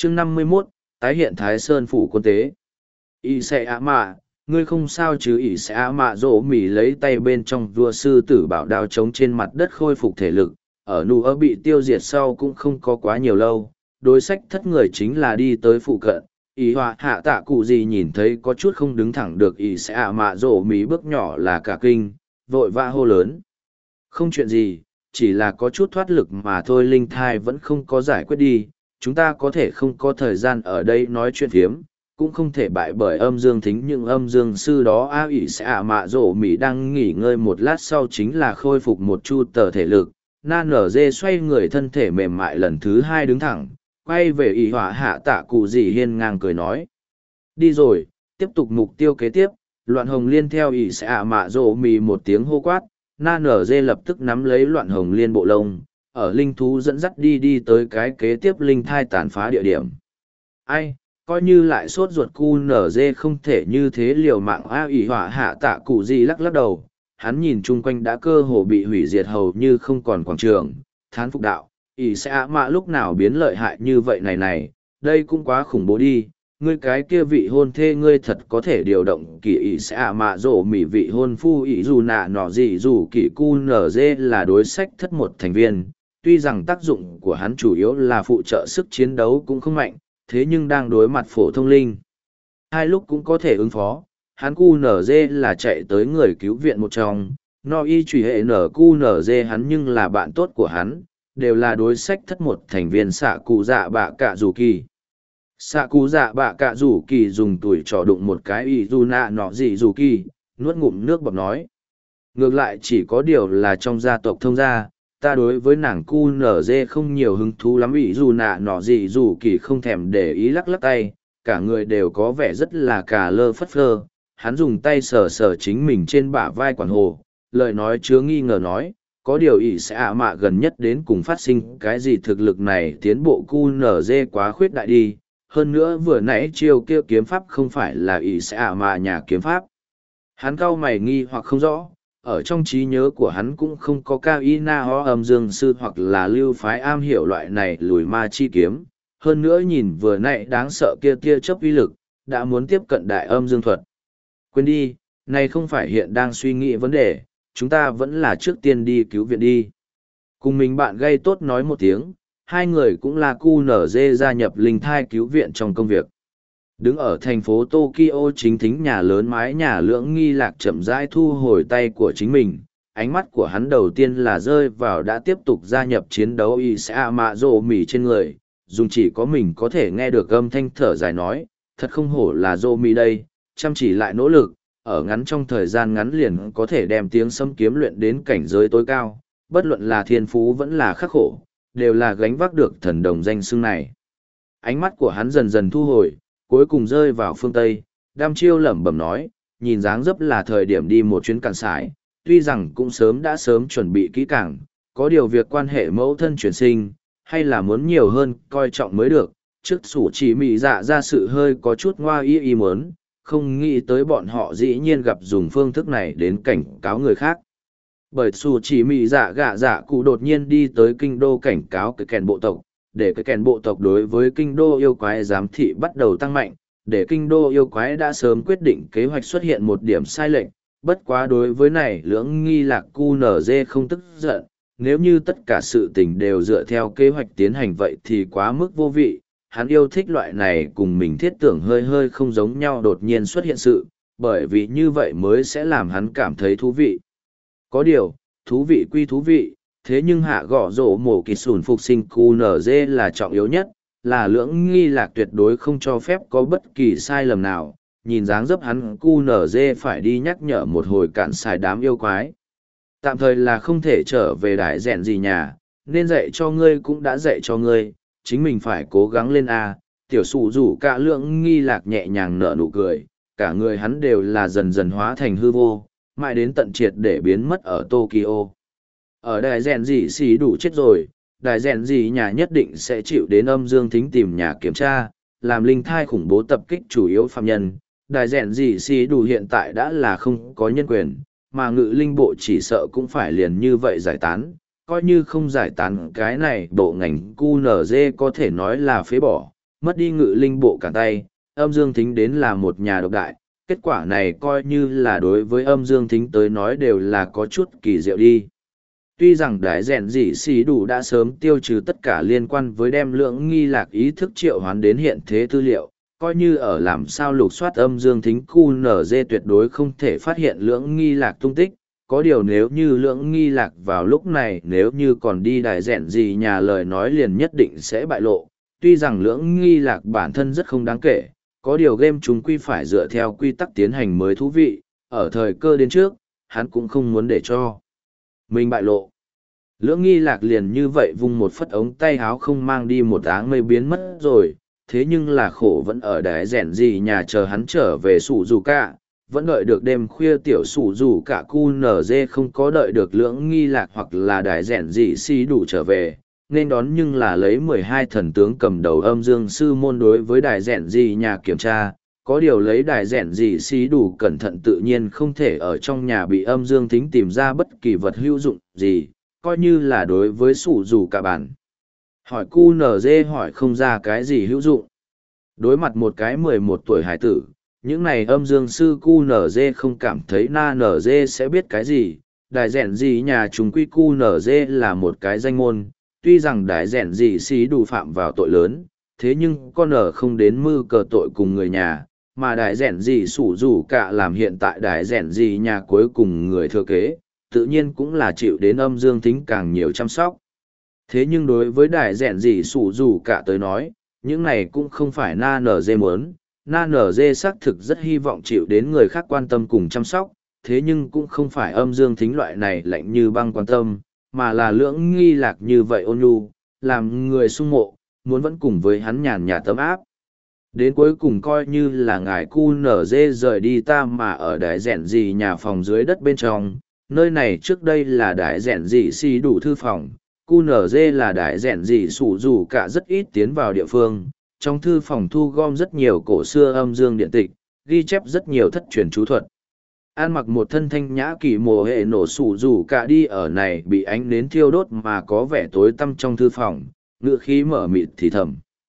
chương 51, tái hiện Thái Sơn Phủ quân tế. Y sẽ ạ mạ, ngươi không sao chứ? Y sẽ ạ mạ rỗ mỉ lấy tay bên trong vua sư tử bảo đao trống trên mặt đất khôi phục thể lực. Ở nụ ơ bị tiêu diệt sau cũng không có quá nhiều lâu, đối sách thất người chính là đi tới phụ cận. Y hòa hạ tạ cụ gì nhìn thấy có chút không đứng thẳng được, Y sẽ ạ mạ rỗ mỉ bước nhỏ là cả kinh, vội vã hô lớn. Không chuyện gì, chỉ là có chút thoát lực mà thôi, linh thai vẫn không có giải quyết đi, chúng ta có thể không có thời gian ở đây nói chuyện phiếm, cũng không thể bại bởi âm dương thính, những âm dương sư đó. A ỉ sẽ ạ mạ rổ mỉ đang nghỉ ngơi một lát sau chính là khôi phục một chu tờ thể lực. Na nở dê xoay người, thân thể mềm mại lần thứ hai đứng thẳng, quay về ỉ hỏa hạ tạ cụ gì hiên ngang cười nói. Đi rồi, tiếp tục mục tiêu kế tiếp. Loạn hồng liên theo ỉ sẽ ạ mạ rổ mỉ một tiếng hô quát. Na nở dê lập tức nắm lấy loạn hồng liên bộ lông, ở linh thú dẫn dắt đi tới cái kế tiếp linh thai tàn phá địa điểm. Ai, coi như lại sốt ruột cu nở dê không thể như thế liều mạng. A ỉ hỏa hạ tạ cụ gì lắc lắc đầu, hắn nhìn chung quanh đã cơ hồ bị hủy diệt hầu như không còn quảng trường, thán phục đạo, ỉ sẽ ạ mạ lúc nào biến lợi hại như vậy này, đây cũng quá khủng bố đi. Ngươi cái kia vị hôn thê ngươi thật có thể điều động kỳ ỷ sẽ ạ mạ rổ mỉ vị hôn phu ỷ dù nạ nọ gì dù kỳ cu nở dê là đối sách thất một thành viên, tuy rằng tác dụng của hắn chủ yếu là phụ trợ sức chiến đấu cũng không mạnh, thế nhưng đang đối mặt phổ thông linh hai lúc cũng có thể ứng phó. Hắn cu nở dê là chạy tới người cứu viện một trong, no y truy hệ nở cu nở dê hắn nhưng là bạn tốt của hắn, đều là đối sách thất một thành viên xạ cụ dạ bạ cạ dù kỳ. Xạ cụ dạ bạ cạ rủ kỳ dùng tuổi trò đụng một cái y dù nạ nọ gì rủ kỳ, nuốt ngụm nước bọt nói. Ngược lại chỉ có điều là trong gia tộc thông gia, ta đối với nàng cu nở dê không nhiều hứng thú lắm. Y dù nạ nọ gì rủ kỳ không thèm để ý lắc lắc tay, cả người đều có vẻ rất là cà lơ phất phơ. Hắn dùng tay sờ sờ chính mình trên bả vai quản hồ, lời nói chứa nghi ngờ nói, có điều ỷ sẽ ạ mạ gần nhất đến cùng phát sinh cái gì, thực lực này tiến bộ cu nở dê quá khuyết đại đi. Hơn nữa vừa nãy chiêu kia kiếm pháp không phải là ỷ sẽ ạ mạ nhà kiếm pháp. Hắn cau mày nghi hoặc không rõ, ở trong trí nhớ của hắn cũng không có cao y na ho âm dương sư hoặc là lưu phái am hiểu loại này lùi ma chi kiếm. Hơn nữa nhìn vừa nãy đáng sợ kia tia chớp uy lực, đã muốn tiếp cận đại âm dương thuật. Quên đi, này không phải hiện đang suy nghĩ vấn đề, chúng ta vẫn là trước tiên đi cứu viện đi. Cùng mình bạn gây tốt nói một tiếng, hai người cũng là cu nở dê gia nhập linh thai cứu viện trong công việc. Đứng ở thành phố Tokyo chính thính nhà lớn mái nhà lưỡng nghi lạc chậm rãi thu hồi tay của chính mình, ánh mắt của hắn đầu tiên là rơi vào đã tiếp tục gia nhập chiến đấu y sẽ mạ rộ mỉ trên người, dùng chỉ có mình có thể nghe được âm thanh thở dài nói, thật không hổ là rộ mỉ đây, chăm chỉ lại nỗ lực, ở ngắn trong thời gian ngắn liền có thể đem tiếng sấm kiếm luyện đến cảnh giới tối cao, bất luận là thiên phú vẫn là khắc khổ, đều là gánh vác được thần đồng danh xưng này. Ánh mắt của hắn dần dần thu hồi, cuối cùng rơi vào phương Tây, đăm chiêu lẩm bẩm nói, nhìn dáng dấp là thời điểm đi một chuyến càn sải, tuy rằng cũng đã sớm chuẩn bị kỹ càng, có điều việc quan hệ mẫu thân chuyển sinh, hay là muốn nhiều hơn coi trọng mới được. Trước sủ chỉ mị dạ ra sự hơi có chút ngoa y muốn, không nghĩ tới bọn họ dĩ nhiên gặp dùng phương thức này đến cảnh cáo người khác. Bởi sủ chỉ mị dạ gạ dạ cụ đột nhiên đi tới kinh đô cảnh cáo cái kèn bộ tộc, để cái kèn bộ tộc đối với kinh đô yêu quái giám thị bắt đầu tăng mạnh, để kinh đô yêu quái đã sớm quyết định kế hoạch xuất hiện một điểm sai lệch. Bất quá đối với này lưỡng nghi lạc cu nở dê không tức giận, nếu như tất cả sự tình đều dựa theo kế hoạch tiến hành vậy thì quá mức vô vị. Hắn yêu thích loại này cùng mình thiết tưởng hơi không giống nhau đột nhiên xuất hiện sự, bởi vì như vậy mới sẽ làm hắn cảm thấy thú vị. Có điều, thú vị quy thú vị, thế nhưng hạ gõ rổ mổ kịch sùn phục sinh cu nở dê là trọng yếu nhất, là lưỡng nghi lạc tuyệt đối không cho phép có bất kỳ sai lầm nào. Nhìn dáng dấp hắn cu nở dê phải đi nhắc nhở một hồi cạn xài đám yêu quái. Tạm thời là không thể trở về đại rèn gì nhà, nên dạy cho ngươi cũng đã dạy cho ngươi, chính mình phải cố gắng lên a. Tiểu sụ rủ cả lưỡng nghi lạc nhẹ nhàng nở nụ cười, cả người hắn đều là dần dần hóa thành hư vô, mãi đến tận triệt để biến mất ở Tokyo. Ở đại rèn gì xì đủ chết rồi, đại rèn gì nhà nhất định sẽ chịu đến âm dương thính tìm nhà kiểm tra, làm linh thai khủng bố tập kích chủ yếu phạm nhân. Đại rèn gì xì đủ hiện tại đã là không có nhân quyền, mà ngự linh bộ chỉ sợ cũng phải liền như vậy giải tán. Coi như không giải tán cái này bộ ngành QNZ có thể nói là phế bỏ, mất đi ngự linh bộ cả tay, âm dương thính đến là một nhà độc đại, kết quả này coi như là đối với âm dương thính tới nói đều là có chút kỳ diệu đi. Tuy rằng đái rèn dị xì đủ đã sớm tiêu trừ tất cả liên quan với đem lượng nghi lạc ý thức triệu hoán đến hiện thế tư liệu, coi như ở làm sao lục soát âm dương thính QNZ tuyệt đối không thể phát hiện lưỡng nghi lạc tung tích. Có điều nếu như lưỡng nghi lạc vào lúc này nếu như còn đi đài rèn gì nhà lời nói liền nhất định sẽ bại lộ. Tuy rằng lưỡng nghi lạc bản thân rất không đáng kể, có điều game chúng quy phải dựa theo quy tắc tiến hành mới thú vị, ở thời cơ đến trước, hắn cũng không muốn để cho mình bại lộ. Lưỡng nghi lạc liền như vậy vung một phất ống tay háo không mang đi một áng mây biến mất rồi, thế nhưng là khổ vẫn ở đáy rèn gì nhà chờ hắn trở về sủ dù cả, vẫn đợi được đêm khuya tiểu sủ dù cả QNZ không có đợi được lưỡng nghi lạc hoặc là đáy rèn gì si đủ trở về, nên đón nhưng là lấy 12 thần tướng cầm đầu âm dương sư môn đối với đài rèn gì nhà kiểm tra, có điều lấy đài rèn gì si đủ cẩn thận tự nhiên không thể ở trong nhà bị âm dương thính tìm ra bất kỳ vật hữu dụng gì, coi như là đối với sủ dù cả bản. Hỏi QNZ hỏi không ra cái gì hữu dụng. Đối mặt một cái 11 tuổi hải tử, những này âm dương sư QNZ không cảm thấy na NG sẽ biết cái gì. Đại rèn gì nhà chúng quy QNZ là một cái danh môn, tuy rằng đại rèn gì xí đủ phạm vào tội lớn, thế nhưng con ở không đến mưu cờ tội cùng người nhà, mà đại rèn gì sủ rủ cả làm hiện tại đại rèn gì nhà cuối cùng người thừa kế, tự nhiên cũng là chịu đến âm dương thính càng nhiều chăm sóc. Thế nhưng đối với đại rèn gì sủ rủ cả tới nói, những này cũng không phải na NG muốn. Na NG xác thực rất hy vọng chịu đến người khác quan tâm cùng chăm sóc, thế nhưng cũng không phải âm dương thính loại này lạnh như băng quan tâm, mà là lưỡng nghi lạc như vậy ôn nhu, làm người sung mộ, muốn vẫn cùng với hắn nhàn nhạt tấm áp. Đến cuối cùng coi như là ngài QNZ rời đi ta mà ở đài rèn gì nhà phòng dưới đất bên trong, nơi này trước đây là đài rèn gì si đủ thư phòng, QNZ là đài rèn gì sủ dù cả rất ít tiến vào địa phương. Trong thư phòng thu gom rất nhiều cổ xưa âm dương điện tịch, ghi chép rất nhiều thất truyền chú thuật. An mặc một thân thanh nhã kỳ mồ hệ nổ sủ dù cả đi ở này bị ánh nến thiêu đốt mà có vẻ tối tăm trong thư phòng, ngựa khí mở mịt thì thầm.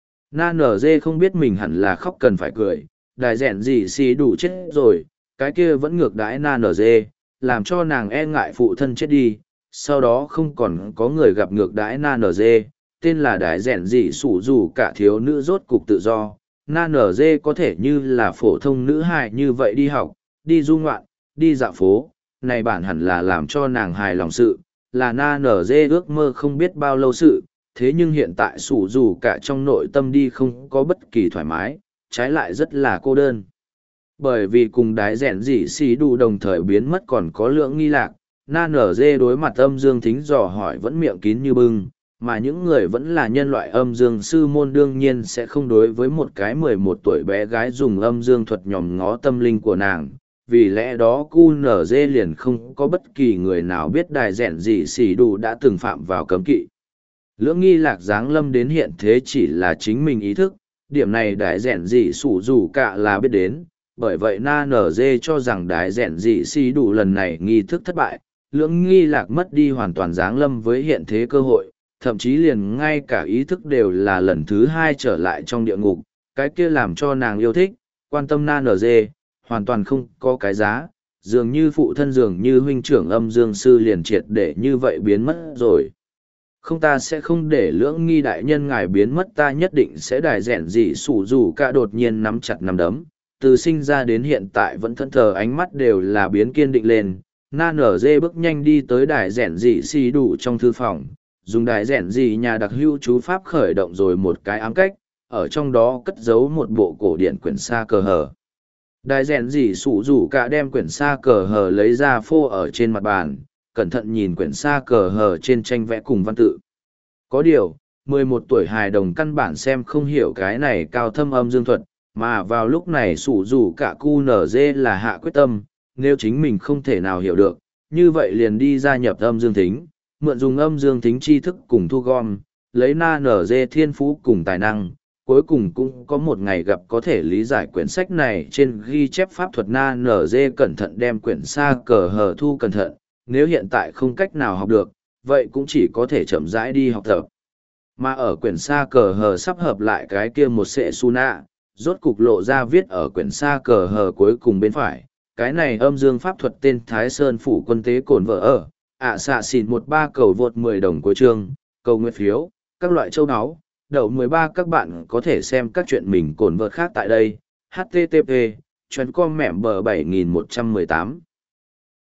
Na NG không biết mình hẳn là khóc cần phải cười, đài rèn gì xì đủ chết rồi, cái kia vẫn ngược đãi Na NG, làm cho nàng e ngại phụ thân chết đi, sau đó không còn có người gặp ngược đãi Na NG. Tên là đại rèn dị sủ dù cả thiếu nữ rốt cục tự do, na nở dê có thể như là phổ thông nữ hài như vậy đi học, đi du ngoạn, đi dạo phố, này bản hẳn là làm cho nàng hài lòng sự, là na nở dê ước mơ không biết bao lâu sự, thế nhưng hiện tại sủ dù cả trong nội tâm đi không có bất kỳ thoải mái, trái lại rất là cô đơn. Bởi vì cùng đái rèn dị xì đủ đồng thời biến mất còn có lượng nghi lạc, na nở dê đối mặt âm dương thính dò hỏi vẫn miệng kín như bưng, mà những người vẫn là nhân loại âm dương sư môn đương nhiên sẽ không đối với một cái 11 tuổi bé gái dùng âm dương thuật nhòm ngó tâm linh của nàng, vì lẽ đó QNZ liền không có bất kỳ người nào biết đài rèn gì xỉ đủ đã từng phạm vào cấm kỵ. Lưỡng nghi lạc giáng lâm đến hiện thế chỉ là chính mình ý thức, điểm này đài rèn gì sủ dù cả là biết đến, bởi vậy na NG cho rằng đài rèn gì xỉ đủ lần này nghi thức thất bại, lưỡng nghi lạc mất đi hoàn toàn giáng lâm với hiện thế cơ hội, thậm chí liền ngay cả ý thức đều là lần thứ hai trở lại trong địa ngục, cái kia làm cho nàng yêu thích, quan tâm na NG, hoàn toàn không có cái giá, dường như phụ thân dường như huynh trưởng âm dương sư liền triệt để như vậy biến mất rồi. Không, ta sẽ không để lưỡng nghi đại nhân ngài biến mất, ta nhất định sẽ đài rèn dị sủ dù cả đột nhiên nắm chặt nắm đấm, từ sinh ra đến hiện tại vẫn thẫn thờ ánh mắt đều là biến kiên định lên. Na nở dê bước nhanh đi tới đài rèn dị xì đủ trong thư phòng, dùng đài rèn dị nhà đặc hữu chú pháp khởi động rồi một cái ám cách, ở trong đó cất giấu một bộ cổ điển quyển sa cờ hờ. Đài rèn dị sủ rủ cả đem quyển sa cờ hờ lấy ra phô ở trên mặt bàn, cẩn thận nhìn quyển sa cờ hờ trên tranh vẽ cùng văn tự. Có điều, 11 tuổi hài đồng căn bản xem không hiểu cái này cao thâm âm dương thuật, mà vào lúc này sủ rủ cả QNZ là hạ quyết tâm, nếu chính mình không thể nào hiểu được, như vậy liền đi gia nhập âm dương thính, mượn dùng âm dương thính tri thức cùng thu gom, lấy na nở dê thiên phú cùng tài năng, cuối cùng cũng có một ngày gặp có thể lý giải quyển sách này trên ghi chép pháp thuật na nở dê cẩn thận đem quyển sa cờ hờ thu cẩn thận, nếu hiện tại không cách nào học được, vậy cũng chỉ có thể chậm rãi đi học tập. Mà ở quyển sa cờ hờ sắp hợp lại cái kia một sệ su nạ, rốt cục lộ ra viết ở quyển sa cờ hờ cuối cùng bên phải. Cái này âm dương pháp thuật tên Thái Sơn Phủ Quân Tế Cổn Vợ ở, xạ xỉn 13 cầu vượt 10 đồng cuối chương, cầu nguyện phiếu, các loại châu áo. Đậu 13 các bạn có thể xem các chuyện mình cổn vợt khác tại đây. HTTP, chuyến com mẹm bờ 7118.